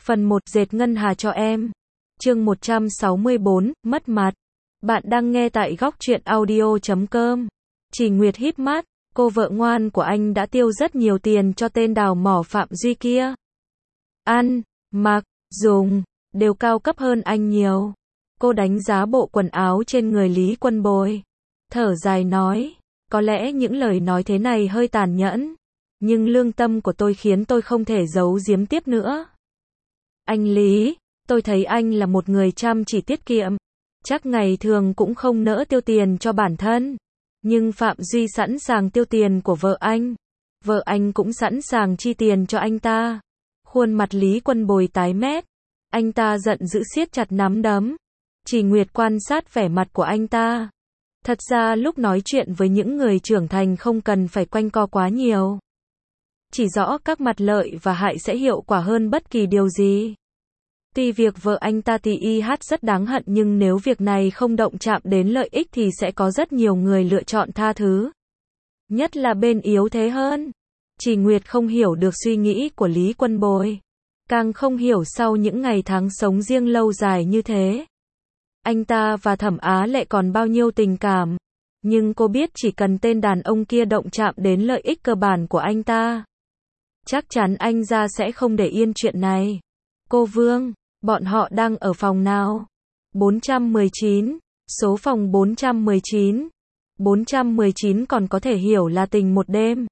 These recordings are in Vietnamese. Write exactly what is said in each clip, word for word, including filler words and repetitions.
Phần một dệt ngân hà cho em. Chương một trăm sáu mươi bốn, mất mặt. Bạn đang nghe tại góc truyện audio chấm com. Chỉ Nguyệt híp mắt, cô vợ ngoan của anh đã tiêu rất nhiều tiền cho tên đào mỏ Phạm Duy kia. Ăn, mặc, dùng, đều cao cấp hơn anh nhiều. Cô đánh giá bộ quần áo trên người Lý Quân Bồi. Thở dài nói, có lẽ những lời nói thế này hơi tàn nhẫn. Nhưng lương tâm của tôi khiến tôi không thể giấu giếm tiếp nữa. Anh Lý, tôi thấy anh là một người chăm chỉ tiết kiệm. Chắc ngày thường cũng không nỡ tiêu tiền cho bản thân. Nhưng Phạm Duy sẵn sàng tiêu tiền của vợ anh. Vợ anh cũng sẵn sàng chi tiền cho anh ta. Khuôn mặt Lý Quân Bồi tái mét. Anh ta giận dữ siết chặt nắm đấm. Chỉ Nguyệt quan sát vẻ mặt của anh ta. Thật ra lúc nói chuyện với những người trưởng thành không cần phải quanh co quá nhiều. Chỉ rõ các mặt lợi và hại sẽ hiệu quả hơn bất kỳ điều gì. Tuy việc vợ anh ta tì y hát rất đáng hận nhưng nếu việc này không động chạm đến lợi ích thì sẽ có rất nhiều người lựa chọn tha thứ. Nhất là bên yếu thế hơn. Chỉ Nguyệt không hiểu được suy nghĩ của Lý Quân Bồi. Càng không hiểu sau những ngày tháng sống riêng lâu dài như thế. Anh ta và Thẩm Á Lệ còn bao nhiêu tình cảm. Nhưng cô biết chỉ cần tên đàn ông kia động chạm đến lợi ích cơ bản của anh ta. Chắc chắn anh ra sẽ không để yên chuyện này. Cô Vương, bọn họ đang ở phòng nào? bốn trăm mười chín, số phòng bốn trăm mười chín. bốn trăm mười chín còn có thể hiểu là tình một đêm.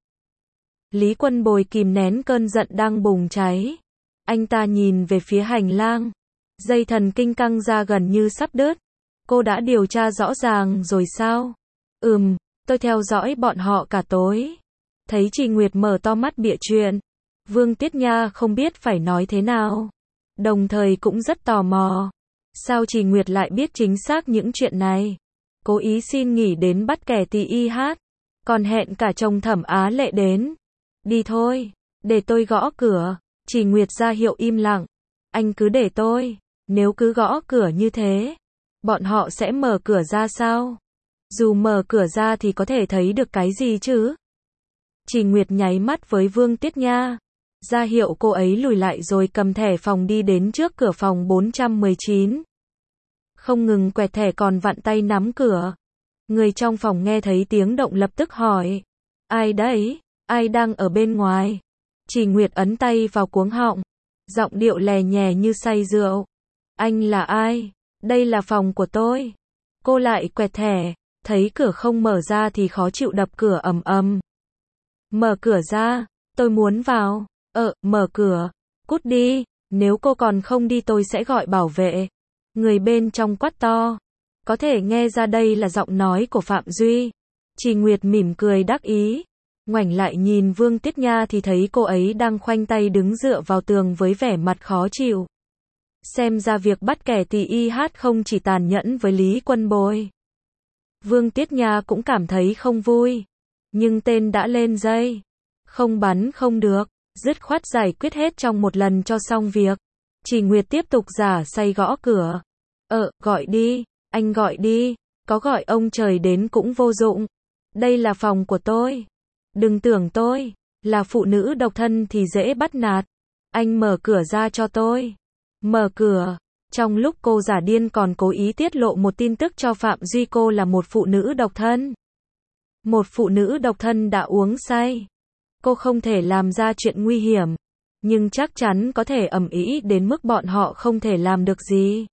Lý Quân Bồi kìm nén cơn giận đang bùng cháy. Anh ta nhìn về phía hành lang. Dây thần kinh căng ra gần như sắp đứt. Cô đã điều tra rõ ràng rồi sao? Ừm, tôi theo dõi bọn họ cả tối. Thấy Chỉ Nguyệt mở to mắt bịa chuyện. Vương Tiết Nha không biết phải nói thế nào. Đồng thời cũng rất tò mò. Sao Chỉ Nguyệt lại biết chính xác những chuyện này? Cố ý xin nghỉ đến bắt kẻ tì y hát. Còn hẹn cả chồng Thẩm Á Lệ đến. Đi thôi, để tôi gõ cửa. Chỉ Nguyệt ra hiệu im lặng. Anh cứ để tôi. Nếu cứ gõ cửa như thế, bọn họ sẽ mở cửa ra sao? Dù mở cửa ra thì có thể thấy được cái gì chứ? Chỉ Nguyệt nháy mắt với Vương Tiết Nha. Ra hiệu cô ấy lùi lại rồi cầm thẻ phòng đi đến trước cửa phòng bốn trăm mười chín. Không ngừng quẹt thẻ còn vặn tay nắm cửa. Người trong phòng nghe thấy tiếng động lập tức hỏi. Ai đấy? Ai đang ở bên ngoài? Chỉ Nguyệt ấn tay vào cuống họng. Giọng điệu lè nhè như say rượu. Anh là ai? Đây là phòng của tôi. Cô lại quẹt thẻ. Thấy cửa không mở ra thì khó chịu đập cửa ầm ầm. Mở cửa ra. Tôi muốn vào. Ờ, mở cửa. Cút đi. Nếu cô còn không đi tôi sẽ gọi bảo vệ. Người bên trong quát to. Có thể nghe ra đây là giọng nói của Phạm Duy. Chỉ Nguyệt mỉm cười đắc ý. Ngoảnh lại nhìn Vương Tiết Nha thì thấy cô ấy đang khoanh tay đứng dựa vào tường với vẻ mặt khó chịu. Xem ra việc bắt kẻ tì y hát không chỉ tàn nhẫn với Lý Quân Bồi. Vương Tiết Nha cũng cảm thấy không vui. Nhưng tên đã lên dây. Không bắn không được. Dứt khoát giải quyết hết trong một lần cho xong việc. Chỉ Nguyệt tiếp tục giả say gõ cửa. Ờ, gọi đi. Anh gọi đi. Có gọi ông trời đến cũng vô dụng. Đây là phòng của tôi. Đừng tưởng tôi là phụ nữ độc thân thì dễ bắt nạt. Anh mở cửa ra cho tôi. Mở cửa. Trong lúc cô giả điên còn cố ý tiết lộ một tin tức cho Phạm Duy cô là một phụ nữ độc thân. Một phụ nữ độc thân đã uống say. Cô không thể làm ra chuyện nguy hiểm. Nhưng chắc chắn có thể ầm ĩ đến mức bọn họ không thể làm được gì.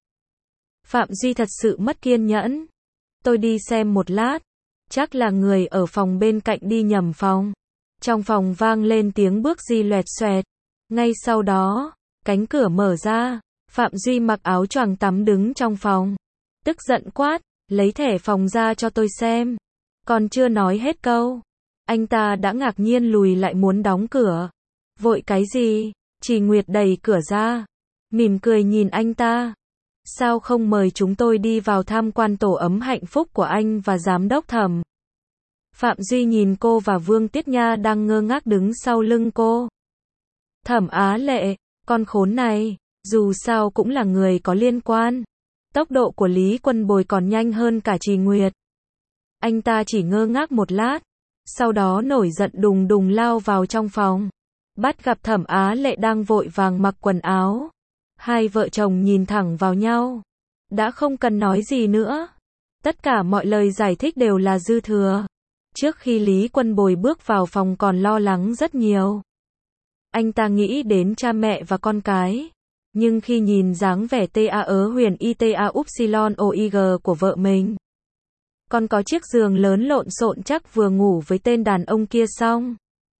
Phạm Duy thật sự mất kiên nhẫn. Tôi đi xem một lát. Chắc là người ở phòng bên cạnh đi nhầm phòng. Trong phòng vang lên tiếng bước di loẹt xoẹt. Ngay sau đó, cánh cửa mở ra. Phạm Duy mặc áo choàng tắm đứng trong phòng. Tức giận quát, lấy thẻ phòng ra cho tôi xem. Còn chưa nói hết câu. Anh ta đã ngạc nhiên lùi lại muốn đóng cửa. Vội cái gì? Chỉ Nguyệt đẩy cửa ra. Mỉm cười nhìn anh ta. Sao không mời chúng tôi đi vào tham quan tổ ấm hạnh phúc của anh và giám đốc Thẩm? Phạm Duy nhìn cô và Vương Tiết Nha đang ngơ ngác đứng sau lưng cô. Thẩm Á Lệ, con khốn này, dù sao cũng là người có liên quan. Tốc độ của Lý Quân Bồi còn nhanh hơn cả Chỉ Nguyệt. Anh ta chỉ ngơ ngác một lát. Sau đó nổi giận đùng đùng lao vào trong phòng. Bắt gặp Thẩm Á Lệ đang vội vàng mặc quần áo. Hai vợ chồng nhìn thẳng vào nhau. Đã không cần nói gì nữa. Tất cả mọi lời giải thích đều là dư thừa. Trước khi Lý Quân Bồi bước vào phòng còn lo lắng rất nhiều. Anh ta nghĩ đến cha mẹ và con cái. Nhưng khi nhìn dáng vẻ ta ớ huyền i ta upsilon oig của vợ mình. Còn có chiếc giường lớn lộn xộn chắc vừa ngủ với tên đàn ông kia xong.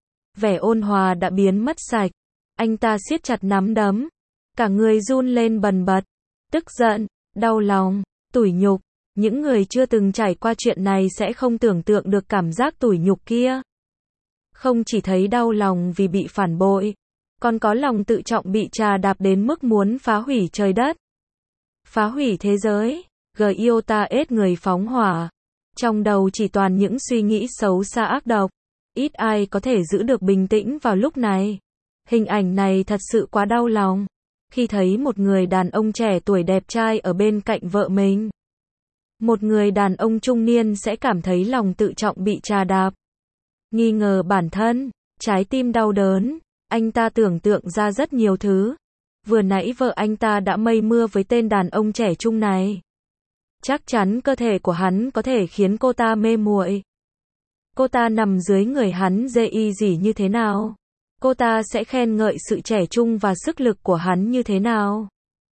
Vẻ ôn hòa đã biến mất sạch. Anh ta siết chặt nắm đấm. Cả người run lên bần bật. Tức giận, đau lòng, tủi nhục. Những người chưa từng trải qua chuyện này sẽ không tưởng tượng được cảm giác tủi nhục kia. Không chỉ thấy đau lòng vì bị phản bội, còn có lòng tự trọng bị trà đạp đến mức muốn phá hủy trời đất. Phá hủy thế giới, Giota ết người phóng hỏa. Trong đầu chỉ toàn những suy nghĩ xấu xa ác độc. Ít ai có thể giữ được bình tĩnh vào lúc này. Hình ảnh này thật sự quá đau lòng. Khi thấy một người đàn ông trẻ tuổi đẹp trai ở bên cạnh vợ mình. Một người đàn ông trung niên sẽ cảm thấy lòng tự trọng bị trà đạp. Nghi ngờ bản thân, trái tim đau đớn. Anh ta tưởng tượng ra rất nhiều thứ. Vừa nãy vợ anh ta đã mây mưa với tên đàn ông trẻ trung này. Chắc chắn cơ thể của hắn có thể khiến cô ta mê muội. Cô ta nằm dưới người hắn dê y gì như thế nào? Cô ta sẽ khen ngợi sự trẻ trung và sức lực của hắn như thế nào?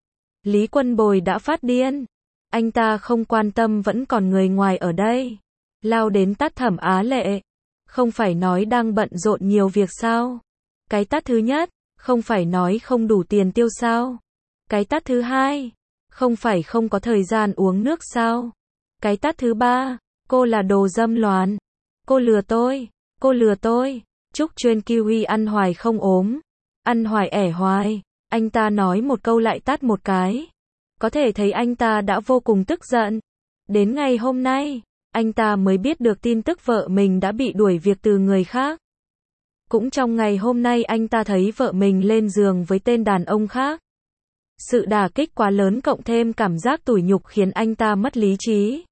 Lý Quân Bồi đã phát điên. Anh ta không quan tâm vẫn còn người ngoài ở đây. Lao đến tát Thẩm Á Lệ. Không phải nói đang bận rộn nhiều việc sao? Cái tát thứ nhất, không phải nói không đủ tiền tiêu sao? Cái tát thứ hai, không phải không có thời gian uống nước sao? Cái tát thứ ba, cô là đồ dâm loạn. Cô lừa tôi, cô lừa tôi. Trúc chuyên kiwi ăn hoài không ốm. Ăn hoài ẻ hoài. Anh ta nói một câu lại tát một cái. Có thể thấy anh ta đã vô cùng tức giận. Đến ngày hôm nay, anh ta mới biết được tin tức vợ mình đã bị đuổi việc từ người khác. Cũng trong ngày hôm nay anh ta thấy vợ mình lên giường với tên đàn ông khác. Sự đả kích quá lớn cộng thêm cảm giác tủi nhục khiến anh ta mất lý trí.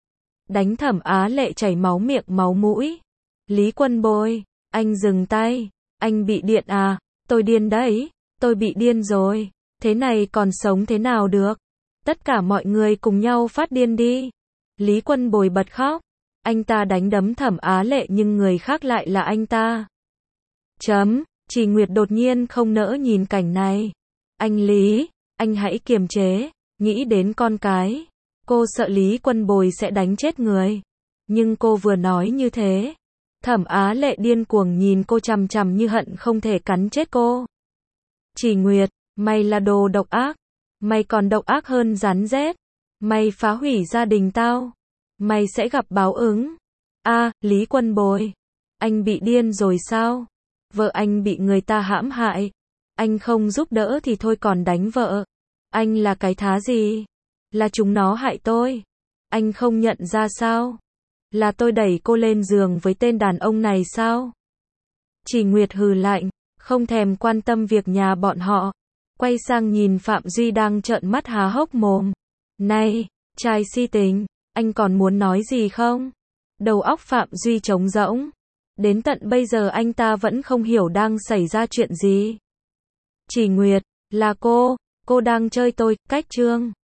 Đánh Thẩm Á Lệ chảy máu miệng máu mũi. Lý Quân Bồi, anh dừng tay. Anh bị điện à? Tôi điên đấy. Tôi bị điên rồi. Thế này còn sống thế nào được? Tất cả mọi người cùng nhau phát điên đi. Lý Quân Bồi bật khóc. Anh ta đánh đấm Thẩm Á Lệ nhưng người khác lại là anh ta. Chấm, Trì Nguyệt đột nhiên không nỡ nhìn cảnh này. Anh Lý, anh hãy kiềm chế, nghĩ đến con cái. Cô sợ Lý Quân Bồi sẽ đánh chết người. Nhưng cô vừa nói như thế. Thẩm Á Lệ điên cuồng nhìn cô chằm chằm như hận không thể cắn chết cô. Trì Nguyệt, mày là đồ độc ác. Mày còn độc ác hơn rắn rết. Mày phá hủy gia đình tao. Mày sẽ gặp báo ứng. A, Lý Quân Bồi. Anh bị điên rồi sao? Vợ anh bị người ta hãm hại. Anh không giúp đỡ thì thôi còn đánh vợ. Anh là cái thá gì? Là chúng nó hại tôi. Anh không nhận ra sao? Là tôi đẩy cô lên giường với tên đàn ông này sao? Trì Nguyệt hừ lạnh, không thèm quan tâm việc nhà bọn họ. Quay sang nhìn Phạm Duy đang trợn mắt há hốc mồm. Này, trai si tình, anh còn muốn nói gì không? Đầu óc Phạm Duy trống rỗng. Đến tận bây giờ anh ta vẫn không hiểu đang xảy ra chuyện gì. Trì Nguyệt, là cô, cô đang chơi tôi, cách chương.